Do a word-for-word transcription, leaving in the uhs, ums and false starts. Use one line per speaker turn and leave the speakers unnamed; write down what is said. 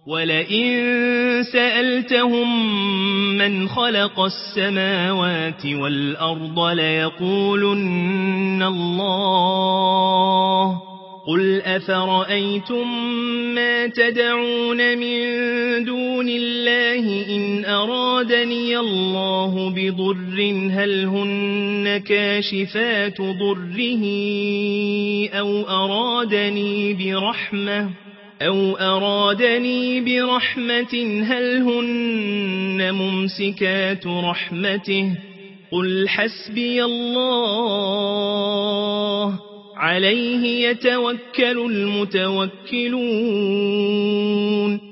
ولئن سألتهم من خلق السماوات والأرض ليقولن الله قل أفرأيتم ما تدعون من دون الله إن أرادني الله بضر هل هن كاشفات ضره أو أرادني برحمة أو أرادني برحمة هل هن ممسكات رحمته قل حسبي الله عليه يتوكل المتوكلون